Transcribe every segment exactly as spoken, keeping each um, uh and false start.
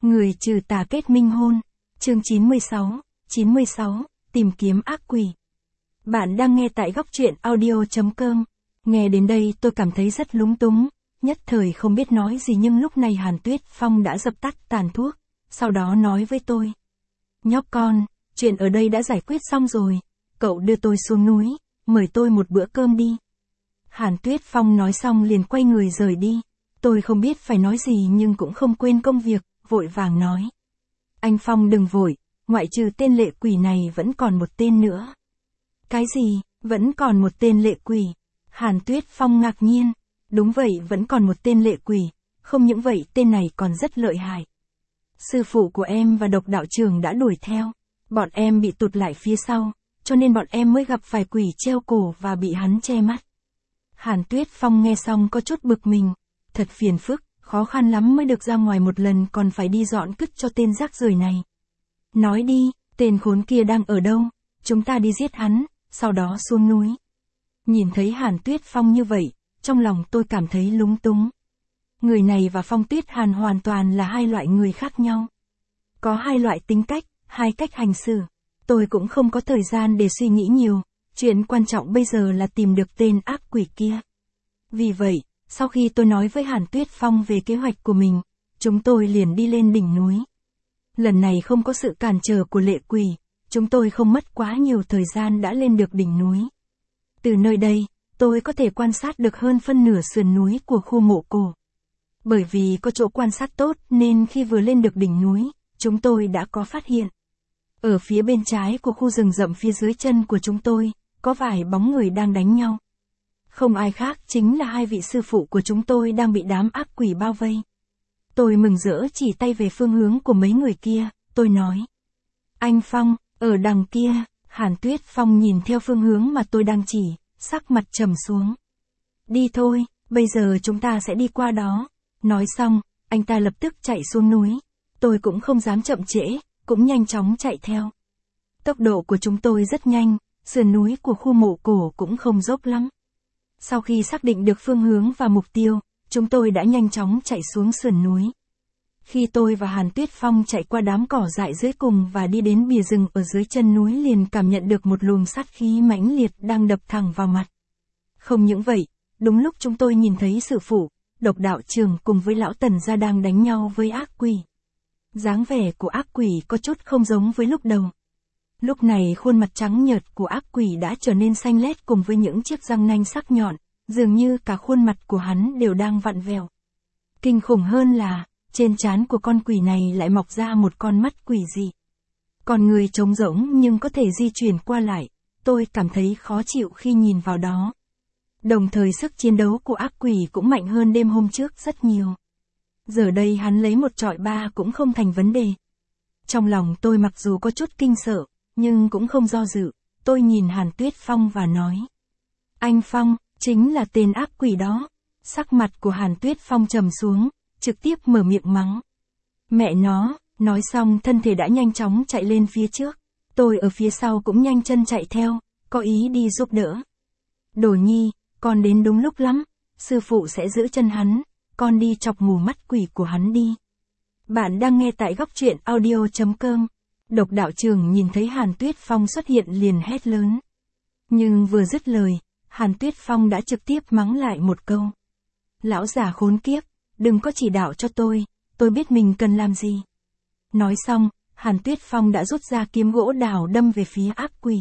Người trừ tà kết minh hôn. Chương chín mươi sáu, chín mươi sáu, tìm kiếm ác quỷ. Bạn đang nghe tại góc truyện audio chấm com. Nghe đến đây tôi cảm thấy rất lúng túng, nhất thời không biết nói gì, nhưng lúc này Hàn Tuyết Phong đã dập tắt tàn thuốc, sau đó nói với tôi. Nhóc con, chuyện ở đây đã giải quyết xong rồi, cậu đưa tôi xuống núi, mời tôi một bữa cơm đi. Hàn Tuyết Phong nói xong liền quay người rời đi. Tôi không biết phải nói gì nhưng cũng không quên công việc, vội vàng nói. Anh Phong đừng vội, ngoại trừ tên lệ quỷ này vẫn còn một tên nữa. Cái gì, vẫn còn một tên lệ quỷ? Hàn Tuyết Phong ngạc nhiên. Đúng vậy, vẫn còn một tên lệ quỷ, không những vậy tên này còn rất lợi hại. Sư phụ của em và Độc đạo trưởng đã đuổi theo, bọn em bị tụt lại phía sau, cho nên bọn em mới gặp phải quỷ treo cổ và bị hắn che mắt. Hàn Tuyết Phong nghe xong có chút bực mình, thật phiền phức, khó khăn lắm mới được ra ngoài một lần còn phải đi dọn cứt cho tên rác rưởi này. Nói đi, tên khốn kia đang ở đâu, chúng ta đi giết hắn, sau đó xuống núi. Nhìn thấy Hàn Tuyết Phong như vậy, trong lòng tôi cảm thấy lúng túng. Người này và Phong Tuyết Hàn hoàn toàn là hai loại người khác nhau. Có hai loại tính cách, hai cách hành xử. Tôi cũng không có thời gian để suy nghĩ nhiều, chuyện quan trọng bây giờ là tìm được tên ác quỷ kia. Vì vậy, sau khi tôi nói với Hàn Tuyết Phong về kế hoạch của mình, chúng tôi liền đi lên đỉnh núi. Lần này không có sự cản trở của lệ quỷ, chúng tôi không mất quá nhiều thời gian đã lên được đỉnh núi. Từ nơi đây, tôi có thể quan sát được hơn phân nửa sườn núi của khu mộ cổ. Bởi vì có chỗ quan sát tốt nên khi vừa lên được đỉnh núi, chúng tôi đã có phát hiện. Ở phía bên trái của khu rừng rậm phía dưới chân của chúng tôi, có vài bóng người đang đánh nhau. Không ai khác chính là hai vị sư phụ của chúng tôi đang bị đám ác quỷ bao vây. Tôi mừng rỡ chỉ tay về phương hướng của mấy người kia, tôi nói. Anh Phong, ở đằng kia. Hàn Tuyết Phong nhìn theo phương hướng mà tôi đang chỉ, sắc mặt trầm xuống. Đi thôi, bây giờ chúng ta sẽ đi qua đó. Nói xong, anh ta lập tức chạy xuống núi. Tôi cũng không dám chậm trễ, cũng nhanh chóng chạy theo. Tốc độ của chúng tôi rất nhanh, sườn núi của khu mộ cổ cũng không dốc lắm. Sau khi xác định được phương hướng và mục tiêu, chúng tôi đã nhanh chóng chạy xuống sườn núi. Khi tôi và Hàn Tuyết Phong chạy qua đám cỏ dại dưới cùng và đi đến bìa rừng ở dưới chân núi liền cảm nhận được một luồng sát khí mãnh liệt đang đập thẳng vào mặt. Không những vậy, đúng lúc chúng tôi nhìn thấy sư phụ, Độc đạo trưởng cùng với lão Tần gia đang đánh nhau với ác quỷ. Dáng vẻ của ác quỷ có chút không giống với lúc đầu. Lúc này khuôn mặt trắng nhợt của ác quỷ đã trở nên xanh lét cùng với những chiếc răng nanh sắc nhọn, dường như cả khuôn mặt của hắn đều đang vặn vẹo. Kinh khủng hơn là, trên trán của con quỷ này lại mọc ra một con mắt quỷ dị. Con người trống rỗng nhưng có thể di chuyển qua lại, tôi cảm thấy khó chịu khi nhìn vào đó. Đồng thời sức chiến đấu của ác quỷ cũng mạnh hơn đêm hôm trước rất nhiều. Giờ đây hắn lấy một trọi ba cũng không thành vấn đề. Trong lòng tôi mặc dù có chút kinh sợ, nhưng cũng không do dự, tôi nhìn Hàn Tuyết Phong và nói. Anh Phong, chính là tên ác quỷ đó. Sắc mặt của Hàn Tuyết Phong trầm xuống, trực tiếp mở miệng mắng. Mẹ nó, nói xong thân thể đã nhanh chóng chạy lên phía trước. Tôi ở phía sau cũng nhanh chân chạy theo, có ý đi giúp đỡ. Đồ nhi, con đến đúng lúc lắm, sư phụ sẽ giữ chân hắn, con đi chọc mù mắt quỷ của hắn đi. Bạn đang nghe tại góc truyện audio chấm com. Độc đạo trưởng nhìn thấy Hàn Tuyết Phong xuất hiện liền hét lớn. Nhưng vừa dứt lời, Hàn Tuyết Phong đã trực tiếp mắng lại một câu. Lão già khốn kiếp, đừng có chỉ đạo cho tôi, tôi biết mình cần làm gì. Nói xong, Hàn Tuyết Phong đã rút ra kiếm gỗ đào đâm về phía ác quỷ.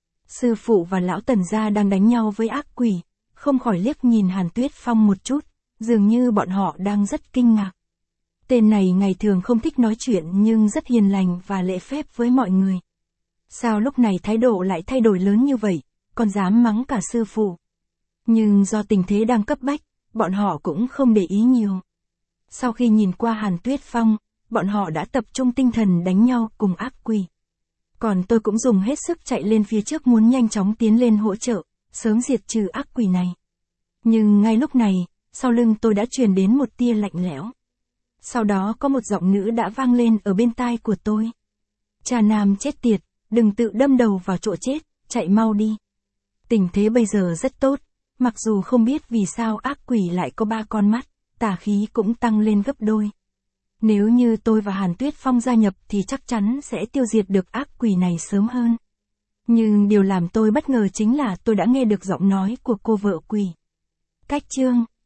Sư phụ và lão Tần gia đang đánh nhau với ác quỷ, không khỏi liếc nhìn Hàn Tuyết Phong một chút, dường như bọn họ đang rất kinh ngạc. Tên này ngày thường không thích nói chuyện nhưng rất hiền lành và lễ phép với mọi người. Sao lúc này thái độ lại thay đổi lớn như vậy, còn dám mắng cả sư phụ. Nhưng do tình thế đang cấp bách, bọn họ cũng không để ý nhiều. Sau khi nhìn qua Hàn Tuyết Phong, bọn họ đã tập trung tinh thần đánh nhau cùng ác quỷ. Còn tôi cũng dùng hết sức chạy lên phía trước muốn nhanh chóng tiến lên hỗ trợ, sớm diệt trừ ác quỷ này. Nhưng ngay lúc này, sau lưng tôi đã truyền đến một tia lạnh lẽo. Sau đó có một giọng nữ đã vang lên ở bên tai của tôi. Cha nam chết tiệt, đừng tự đâm đầu vào chỗ chết, chạy mau đi. Tình thế bây giờ rất tốt, mặc dù không biết vì sao ác quỷ lại có ba con mắt, tà khí cũng tăng lên gấp đôi. Nếu như tôi và Hàn Tuyết Phong gia nhập thì chắc chắn sẽ tiêu diệt được ác quỷ này sớm hơn. Nhưng điều làm tôi bất ngờ chính là tôi đã nghe được giọng nói của cô vợ quỷ. Cách chương